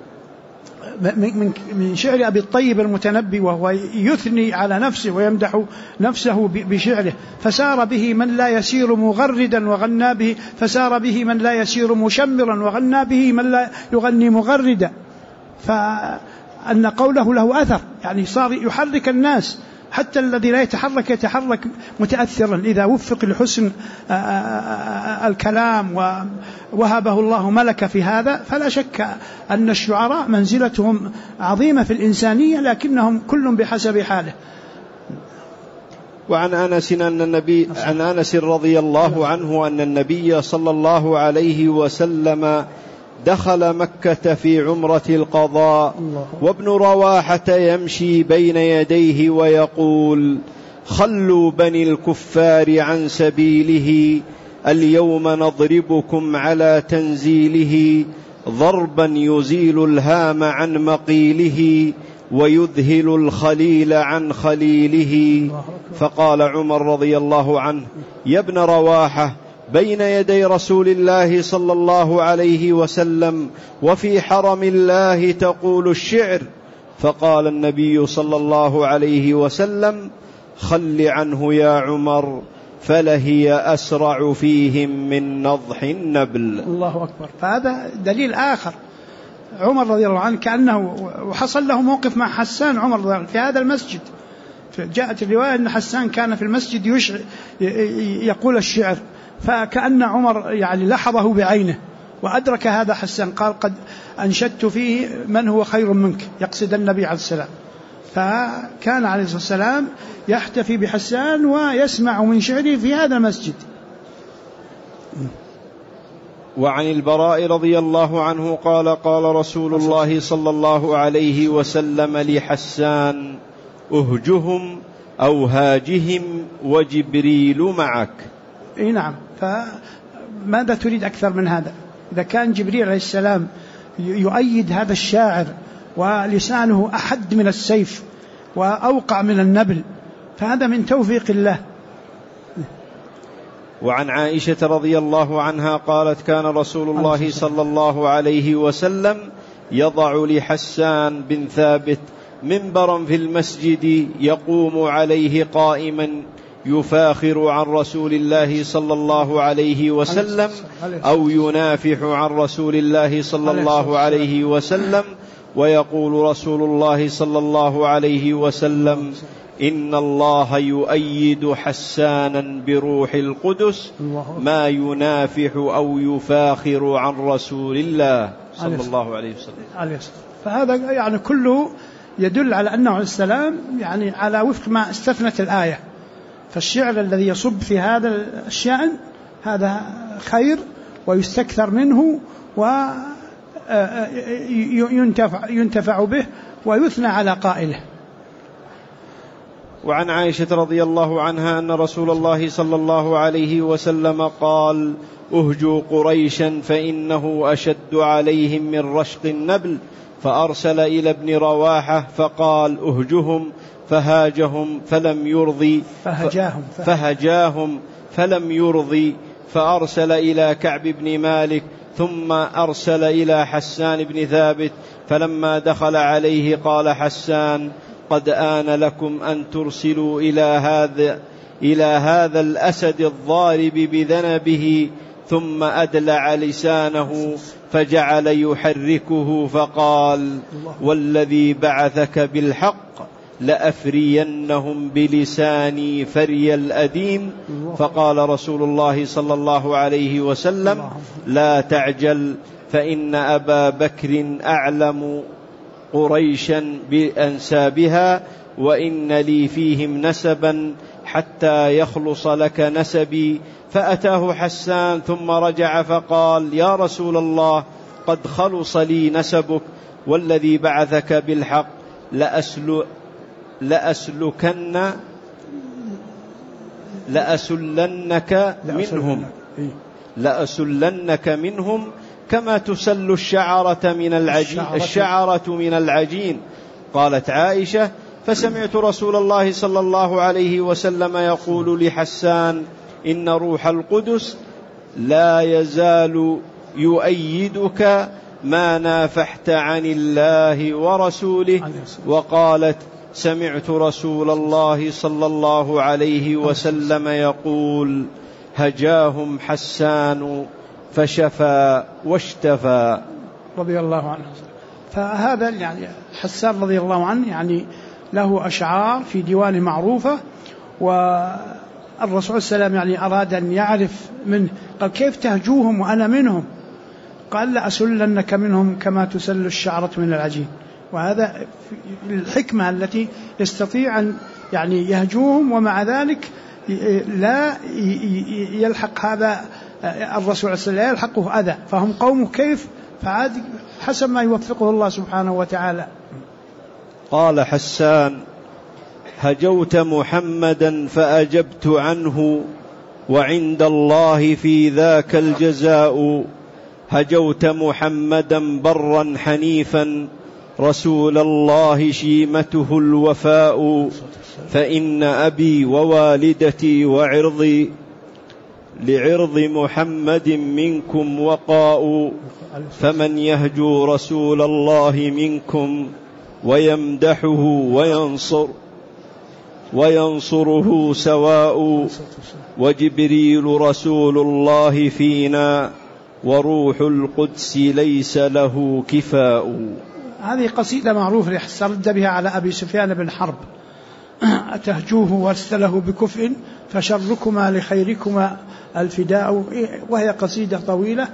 من شعر أبي الطيب المتنبي، وهو يثني على نفسه ويمدح نفسه بشعره: فسار به من لا يسير مغردا وغنى به، فسار به من لا يسير مشمرا وغنى به من لا يغني مغردا. فأن قوله له أثر، يعني صار يحرك الناس، حتى الذي لا يتحرك متأثرا إذا وفق لحسن الكلام ووهبه الله ملكة في هذا. فلا شك أن الشعراء منزلتهم عظيمة في الإنسانية، لكنهم كل بحسب حاله. وعن أنس رضي الله عنه أن النبي صلى الله عليه وسلم دخل مكة في عمرة القضاء، وابن رواحة يمشي بين يديه ويقول: خلوا بني الكفار عن سبيله، اليوم نضربكم على تنزيله، ضربا يزيل الهام عن مقيله، ويذهل الخليل عن خليله. فقال عمر رضي الله عنه: يا ابن رواحة، بين يدي رسول الله صلى الله عليه وسلم وفي حرم الله تقول الشعر. فقال النبي صلى الله عليه وسلم: خل عنه يا عمر، فلهي أسرع فيهم من نضح النبل. الله أكبر. فهذا دليل آخر. عمر رضي الله عنه كأنه وحصل له موقف مع حسان عمر رضي الله عنه في هذا المسجد. جاءت الرواية أن حسان كان في المسجد يقول الشعر، فكأن عمر يعني لحظه بعينه وأدرك هذا حسان، قال: قد أنشدت فيه من هو خير منك، يقصد النبي عليه السلام. فكان عليه الصلاة والسلام يحتفي بحسان ويسمع من شعره في هذا المسجد. وعن البراء رضي الله عنه قال: قال رسول الله صلى الله عليه وسلم لحسان: أهجهم أو هاجهم وجبريل معك. إيه نعم. فماذا تريد أكثر من هذا؟ إذا كان جبريل عليه السلام يؤيد هذا الشاعر ولسانه أحد من السيف وأوقع من النبل، فهذا من توفيق الله. وعن عائشة رضي الله عنها قالت: كان رسول الله صلى الله عليه وسلم يضع لحسان بن ثابت منبرا في المسجد يقوم عليه قائما يفاخر عن رسول الله صلى الله عليه وسلم أو ينافح عن رسول الله صلى الله عليه وسلم، ويقول رسول الله صلى الله عليه وسلم: إن الله يؤيد حسانا بروح القدس ما ينافح أو يفاخر عن رسول الله صلى الله عليه وسلم. فهذا يعني كله يدل على أنه عليه السلام يعني على وفق ما استثنت الآية. فالشعر الذي يصب في هذا الشأن هذا خير ويستكثر منه وينتفع به ويثنى على قائله. وعن عائشة رضي الله عنها أن رسول الله صلى الله عليه وسلم قال: أهجوا قريشا فإنه أشد عليهم من رشق النبل، فأرسل إلى ابن رواحة فقال: أهجهم، فهاجهم فلم يرضي، فهجاهم فلم يرضي، فأرسل إلى كعب بن مالك، ثم أرسل إلى حسان بن ثابت، فلما دخل عليه قال حسان: قد آن لكم أن ترسلوا إلى هذا الأسد الضارب بذنبه. ثم أدلع لسانه فجعل يحركه فقال: والذي بعثك بالحق لأفرينهم بلساني فري الأديم. فقال رسول الله صلى الله عليه وسلم: لا تعجل، فإن أبا بكر أعلم قريشا بأنسابها، وإن لي فيهم نسبا حتى يخلص لك نسبي. فأتاه حسان ثم رجع فقال: يا رسول الله، قد خلص لي نسبك، والذي بعثك بالحق لأسلنك منهم كما تسل الشعرة من العجين. قالت عائشة: فسمعت رسول الله صلى الله عليه وسلم يقول لحسان: إن روح القدس لا يزال يؤيدك ما نافحت عن الله ورسوله. وقالت: سمعت رسول الله صلى الله عليه وسلم يقول: هجاهم حسان فشفى واشتفى. رضي الله عنه. فهذا يعني حسان رضي الله عنه يعني له أشعار في ديوان معروفة، والرسول صلى الله عليه وسلم يعني أراد أن يعرف منه، قال: كيف تهجوهم وأنا منهم؟ قال: لأسلنك منهم كما تسل الشعرة من العجين. وهذا الحكمة التي يستطيع أن يعني يهجوهم ومع ذلك لا يلحق هذا الرسول لا يلحقه أذى، فهم قومه كيف، فعاد حسب ما يوفقه الله سبحانه وتعالى. قال حسان: هجوت محمدا فأجبت عنه، وعند الله في ذاك الجزاء. هجوت محمدا برا حنيفا رسول الله شيمته الوفاء، فإن أبي ووالدتي وعرضي لعرض محمد منكم وقاء، فمن يهجو رسول الله منكم ويمدحه وينصره سواء، وجبريل رسول الله فينا وروح القدس ليس له كفاء. هذه قصيدة معروفة استرد بها على أبي سفيان بن حرب: أتهجوه وارسله بكفء فشركما لخيركما الفداء. وهي قصيدة طويلة،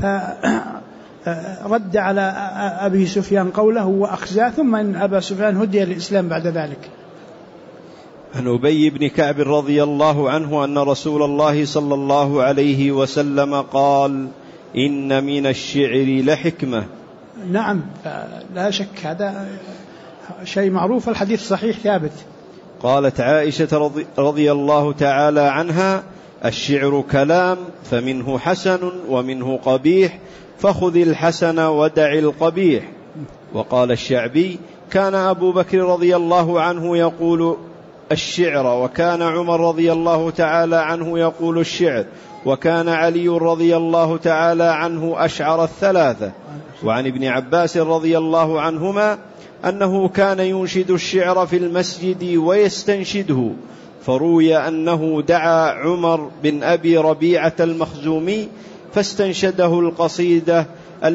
فرد على أبي سفيان قوله وأخزاه، ثم إن أبا سفيان هدي الإسلام بعد ذلك. عن أبي بن كعب رضي الله عنه أن رسول الله صلى الله عليه وسلم قال: إن من الشعر لحكمة. نعم، لا شك هذا شيء معروف، الحديث صحيح ثابت. قالت عائشة رضي الله تعالى عنها: الشعر كلام، فمنه حسن ومنه قبيح، فخذ الحسن ودع القبيح. وقال الشعبي: كان أبو بكر رضي الله عنه يقول الشعر، وكان عمر رضي الله تعالى عنه يقول الشعر، وكان علي رضي الله تعالى عنه أشعر الثلاثة. وعن ابن عباس رضي الله عنهما أنه كان ينشد الشعر في المسجد ويستنشده، فروي أنه دعا عمر بن أبي ربيعة المخزومي فاستنشده القصيدة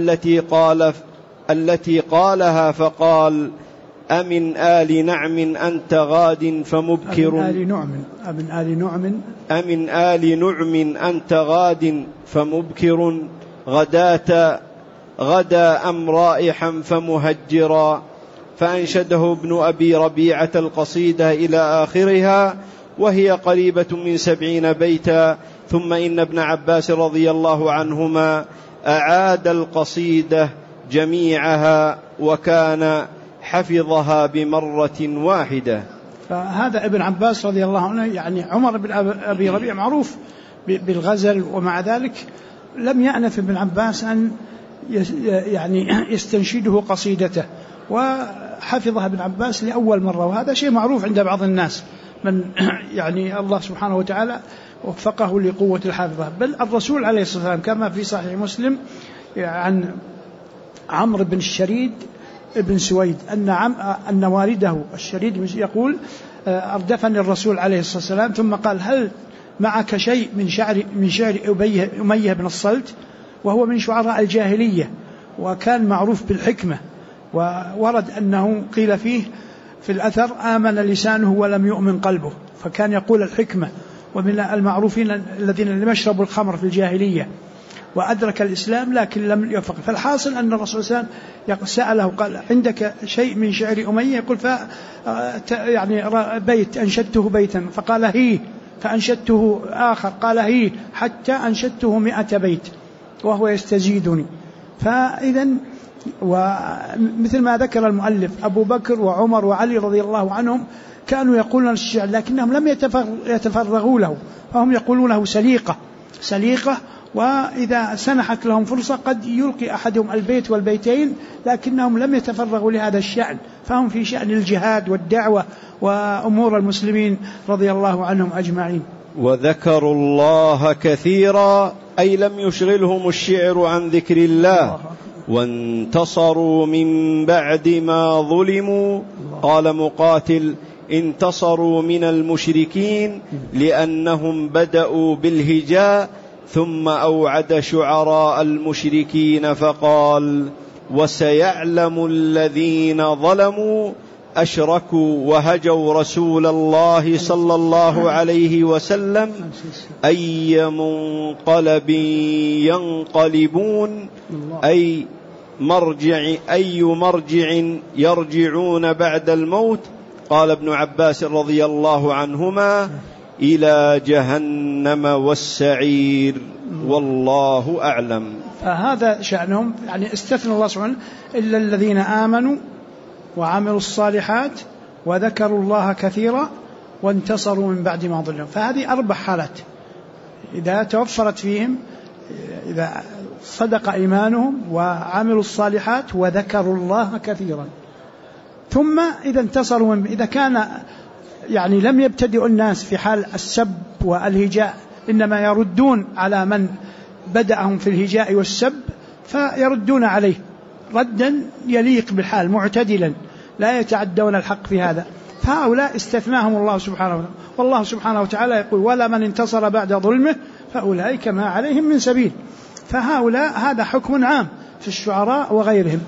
التي قالها فقال: أمن آل نعم أنت غاد فمبكر. أمن آل نعم أنت غاد فمبكر، غدا أم رائحا فمهجرا. فأنشده ابن أبي ربيعة القصيدة إلى آخرها، وهي قريبة من 70 بيتا. ثم إن ابن عباس رضي الله عنهما أعاد القصيدة جميعها، وكان حفظها بمرة واحدة. فهذا ابن عباس رضي الله عنه، يعني عمر بن أبي ربيع معروف بالغزل، ومع ذلك لم يأنف ابن عباس أن يعني يستنشده قصيدته، وحفظها ابن عباس لأول مرة، وهذا شيء معروف عند بعض الناس من يعني الله سبحانه وتعالى وفقه لقوة الحافظة. بل الرسول عليه الصلاة والسلام كما في صحيح مسلم عن عمرو بن الشريد ابن سويد أن والده الشريد يقول: أردفني الرسول عليه الصلاة والسلام ثم قال: هل معك شيء من شعر أمية بن الصلت؟ وهو من شعراء الجاهلية، وكان معروف بالحكمة، وورد أنه قيل فيه في الأثر: آمن لسانه ولم يؤمن قلبه، فكان يقول الحكمة. ومن المعروفين الذين لم يشربوا الخمر في الجاهلية، وأدرك الإسلام لكن لم يفقه. فالحاصل أن الرسول صلى الله عليه وسلم سأله قال: عندك شيء من شعر أمية؟ يقول: يعني بيت أنشدته بيتا، فقال: هي. فأنشدته آخر، قال: هي، حتى أنشدته 100 بيت وهو يستزيدني. فإذا ومثل ما ذكر المؤلف، أبو بكر وعمر وعلي رضي الله عنهم كانوا يقولون الشعر، لكنهم لم يتفرغوا له، فهم يقولونه سليقة، وإذا سنحت لهم فرصة قد يلقي أحدهم البيت والبيتين، لكنهم لم يتفرغوا لهذا الشأن، فهم في شأن الجهاد والدعوة وأمور المسلمين رضي الله عنهم أجمعين. وذكروا الله كثيرا، أي لم يشغلهم الشعر عن ذكر الله، وانتصروا من بعد ما ظلموا. قال مقاتل: انتصروا من المشركين لأنهم بدأوا بالهجاء، ثم أوعد شعراء المشركين فقال: وسيعلم الذين ظلموا أشركوا وهجوا رسول الله صلى الله عليه وسلم أي منقلب ينقلبون، أي مرجع يرجعون بعد الموت. قال ابن عباس رضي الله عنهما: إلى جهنم والسعير، والله أعلم. فهذا شأنهم، يعني استثنى الله سبحانه: إلا الذين آمنوا وعملوا الصالحات وذكروا الله كثيرا وانتصروا من بعد ما ظلموا. فهذه 4 حالات إذا توفرت فيهم، إذا صدق إيمانهم وعملوا الصالحات وذكروا الله كثيرا. ثم إذا انتصروا إذا كان يعني لم يبتدئ الناس في حال السب والهجاء، إنما يردون على من بدأهم في الهجاء والسب، فيردون عليه ردا يليق بالحال معتدلا، لا يتعدون الحق في هذا. فهؤلاء استثناهم الله سبحانه وتعالى، والله سبحانه وتعالى يقول: ولا من انتصر بعد ظلمه فأولئك ما عليهم من سبيل. فهؤلاء هذا حكم عام في الشعراء وغيرهم.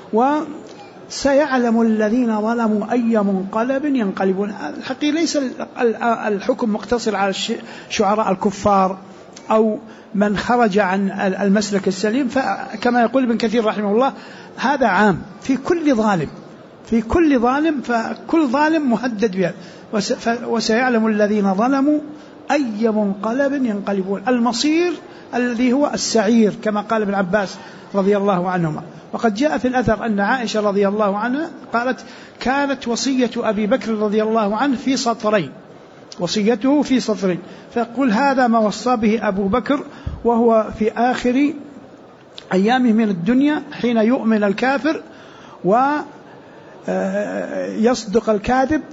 وسيعلم الذين ظلموا أي منقلب ينقلبون. الحقيقة ليس الحكم مقتصر على شعراء الكفار أو من خرج عن المسلك السليم، فكما يقول ابن كثير رحمه الله هذا عام في كل ظالم، في كل ظالم، فكل ظالم مهدد بها. وسيعلم الذين ظلموا أي منقلب ينقلبون. المصير الذي هو السعير كما قال ابن عباس رضي الله عنهما. وقد جاء في الأثر أن عائشة رضي الله عنها قالت: كانت وصية أبي بكر رضي الله عنه في سطرين، وصيته في سطرين، فيقول: هذا ما وصى به أبو بكر وهو في آخر أيامه من الدنيا حين يؤمن الكافر ويصدق الكاذب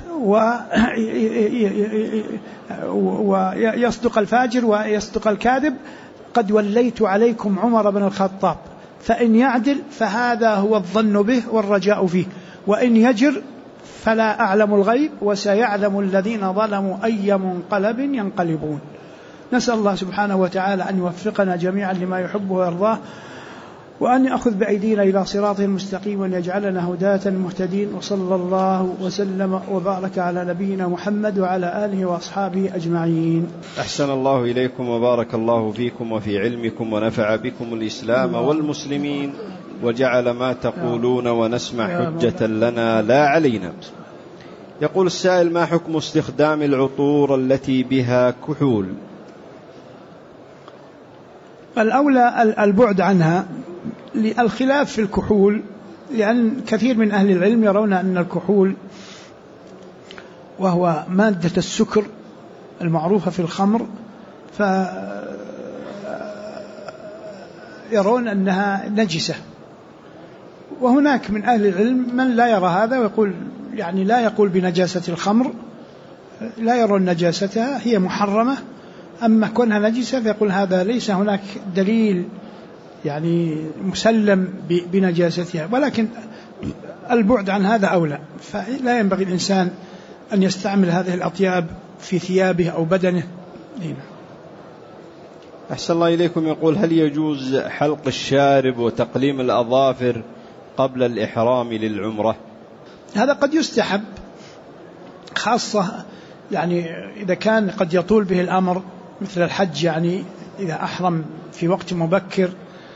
ويصدق الفاجر ويصدق الكاذب: قد وليت عليكم عمر بن الخطاب، فإن يعدل فهذا هو الظن به والرجاء فيه، وإن يجر فلا أعلم الغيب، وسيعلم الذين ظلموا أي منقلب ينقلبون. نسأل الله سبحانه وتعالى أن يوفقنا جميعا لما يحبه ويرضاه، وأن يأخذ بأيدينا إلى صراطه المستقيم، وأن يجعلنا هداة مهتدين. وصلى الله وسلم وبارك على نبينا محمد وعلى آله وأصحابه أجمعين. أحسن الله إليكم وبارك الله فيكم وفي علمكم، ونفع بكم الإسلام والمسلمين، وجعل ما تقولون ونسمع حجة لنا لا علينا. يقول السائل: ما حكم استخدام العطور التي بها كحول؟ الأولى البعد عنها للخلاف في الكحول، لأن كثير من أهل العلم يرون أن الكحول وهو مادة السكر المعروفة في الخمر، فيرون أنها نجسة. وهناك من أهل العلم من لا يرى هذا ويقول يعني لا يقول بنجاسة الخمر، لا يرون نجاستها، هي محرمة. أما كونها نجسة فيقول هذا ليس هناك دليل يعني مسلم بنجاستها، ولكن البعد عن هذا أولى. فلا ينبغي الإنسان أن يستعمل هذه الأطياب في ثيابه أو بدنه. أحسن الله إليكم. يقول: هل يجوز حلق الشارب وتقليم الأظافر قبل الإحرام للعمرة؟ هذا قد يستحب، خاصة يعني إذا كان قد يطول به الأمر مثل الحج، يعني إذا أحرم في وقت مبكر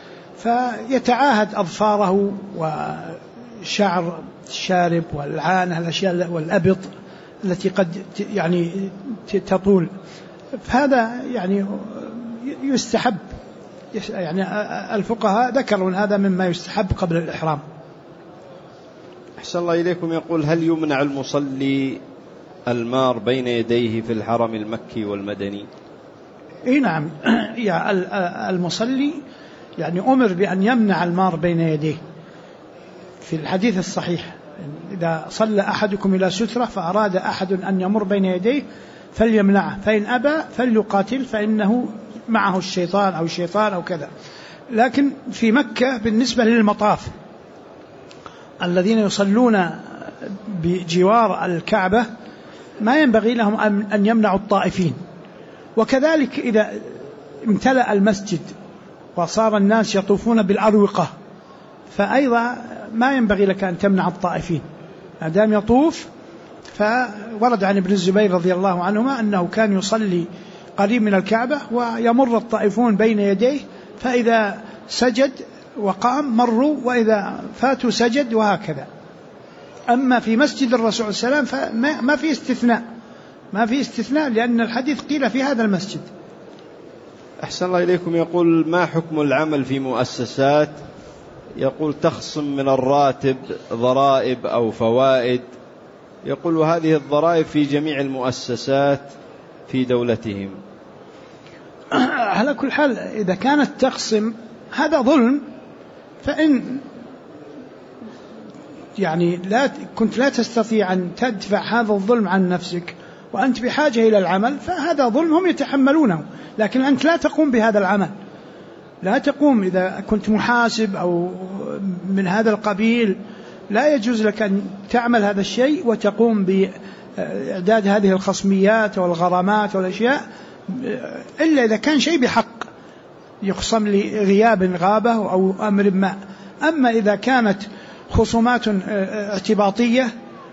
فيتعاهد أظفاره وشعر الشارب والعانة، الأشياء والأبط التي قد يعني تطول، فهذا يعني يستحب. يعني الفقهاء ذكروا هذا مما يستحب قبل الإحرام. أحسن الله إليكم. يقول: هل يمنع المصلي المار بين يديه في الحرم المكي والمدني؟ نعم، المصلي يعني أمر بأن يمنع المار بين يديه في الحديث الصحيح: إذا صلى أحدكم إلى سترة فأراد أحد أن يمر بين يديه فليمنعه، فإن أبى فليقاتل فإنه معه الشيطان أو الشيطان أو كذا. لكن في مكة بالنسبة للمطاف الذين يصلون بجوار الكعبة ما ينبغي لهم أن يمنعوا الطائفين. وكذلك إذا امتلأ المسجد وصار الناس يطوفون بالأروقة فأيضا ما ينبغي لك أن تمنع الطائفين ما دام يطوف. فورد عن ابن الزبير رضي الله عنهما أنه كان يصلي قريب من الكعبة ويمر الطائفون بين يديه، فإذا سجد وقام مروا، وإذا فاتوا سجد، وهكذا. أما في مسجد الرسول صلى الله عليه وسلم فما في استثناء، ما في استثناء، لأن الحديث قيل في هذا المسجد. أحسن الله إليكم. يقول: ما حكم العمل في مؤسسات يقول تخصم من الراتب ضرائب أو فوائد؟ يقول: هذه الضرائب في جميع المؤسسات في دولتهم. على كل حال إذا كانت تخصم هذا ظلم، فإن يعني كنت لا تستطيع أن تدفع هذا الظلم عن نفسك وأنت بحاجة إلى العمل، فهذا ظلم هم يتحملونه، لكن أنت لا تقوم بهذا العمل، لا تقوم. إذا كنت محاسب أو من هذا القبيل لا يجوز لك أن تعمل هذا الشيء وتقوم بإعداد هذه الخصميات والغرامات والأشياء إلا إذا كان شيء بحق يخصم لغياب غابة أو أمر ما. أما إذا كانت خصومات اعتباطية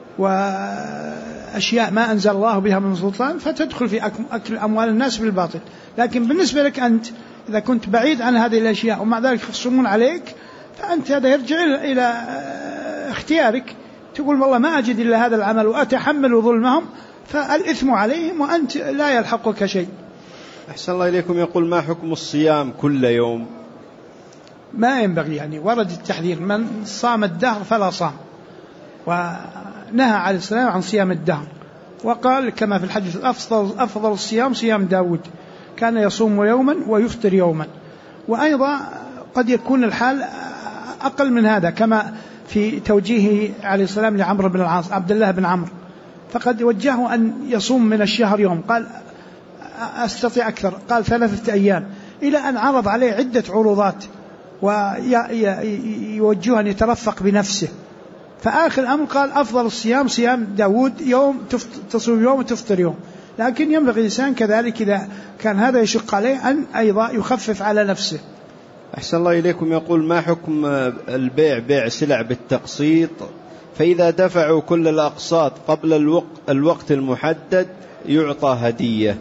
وأشياء ما أنزل الله بها من سلطان فتدخل في أكل أموال الناس بالباطل. لكن بالنسبة لك أنت إذا كنت بعيد عن هذه الأشياء ومع ذلك يخصمون عليك، فأنت هذا يرجع إلى اختيارك، تقول والله ما أجد إلا هذا العمل وأتحمل ظلمهم، فالإثم عليهم وأنت لا يلحقك شيء. أحسن الله إليكم. يقول ما حكم الصيام كل يوم؟ ما ينبغي، يعني ورد التحذير، من صام الدهر فلا صام، ونهى عليه السلام عن صيام الدهر، وقال كما في الحديث أفضل الصيام صيام داود، كان يصوم يوما ويفطر يوما. وأيضا قد يكون الحال أقل من هذا، كما في توجيهه عليه السلام لعمرو بن العاص عبد الله بن عمرو، فقد وجهه أن يصوم من الشهر يوم، قال أستطيع أكثر، قال 3 أيام، إلى أن عرض عليه عدة عروضات ويوجه أن يترفق بنفسه. فآخر الأمر قال أفضل الصيام صيام داود، يوم تصوم يوم وتفطر يوم. لكن ينبغي الإنسان كذلك إذا كان هذا يشق عليه أن أيضا يخفف على نفسه. أحسن الله إليكم. يقول ما حكم البيع، بيع سلع بالتقسيط، فإذا دفعوا كل الأقساط قبل الوقت المحدد يعطى هدية؟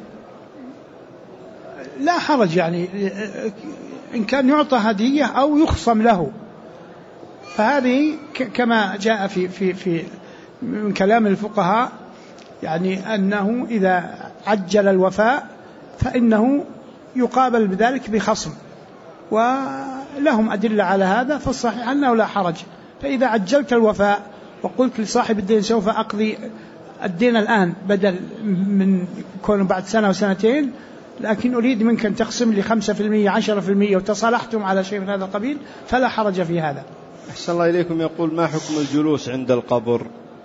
لا حرج، يعني إن كان يعطى هدية أو يخصم له، فهذه كما جاء في من كلام الفقهاء، يعني أنه إذا عجل الوفاء فإنه يقابل بذلك بخصم، ولهم أدلة على هذا، فالصحيح أنه لا حرج. فإذا عجلت الوفاء وقلت لصاحب الدين سوف أقضي الدين الآن بدل من كونه بعد سنة وسنتين، لكن أريد منك أن تقسم لي 5% 10% وتصالحتم على شيء من هذا القبيل، فلا حرج في هذا. أحسن الله إليكم. يقول ما حكم الجلوس عند القبر؟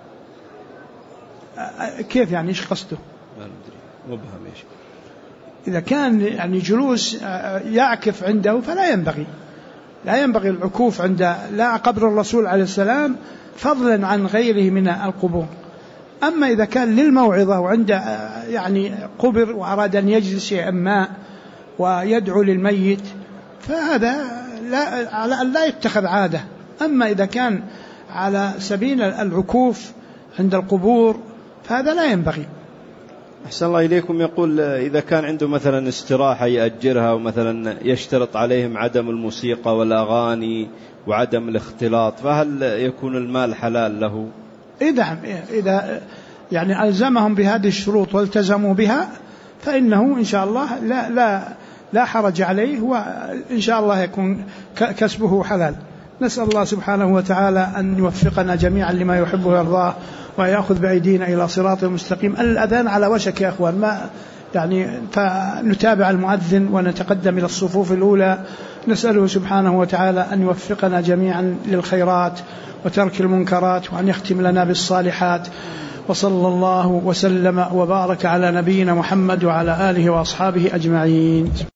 كيف يعني؟ إيش قصده؟ ما ندري، مبهم إيش. إذا كان يعني جلوس يعكف عنده فلا ينبغي، لا ينبغي العكوف عند لا قبر الرسول عليه السلام فضلا عن غيره من القبور. أما إذا كان للموعظة وعند يعني قبر وأراد أن يجلس شيئا ما ويدعو للميت، فهذا لا يتخذ عادة. أما إذا كان على سبيل العكوف عند القبور فهذا لا ينبغي. أحسن الله إليكم. يقول إذا كان عنده مثلا استراحة يأجرها ومثلا يشترط عليهم عدم الموسيقى والأغاني وعدم الاختلاط، فهل يكون المال حلال له؟ إذا يعني ألزمهم بهذه الشروط والتزموا بها فإنه إن شاء الله لا حرج عليه، وإن شاء الله يكون كسبه حلال. نسأل الله سبحانه وتعالى أن يوفقنا جميعا لما يحبه ويرضاه ويأخذ بأيدينا إلى صراط المستقيم. الأذان على وشك يا أخوان، ما يعني فنتابع المؤذن ونتقدم إلى الصفوف الأولى. نسأله سبحانه وتعالى أن يوفقنا جميعا للخيرات وترك المنكرات، وأن يختم لنا بالصالحات. وصلى الله وسلم وبارك على نبينا محمد وعلى آله وأصحابه أجمعين.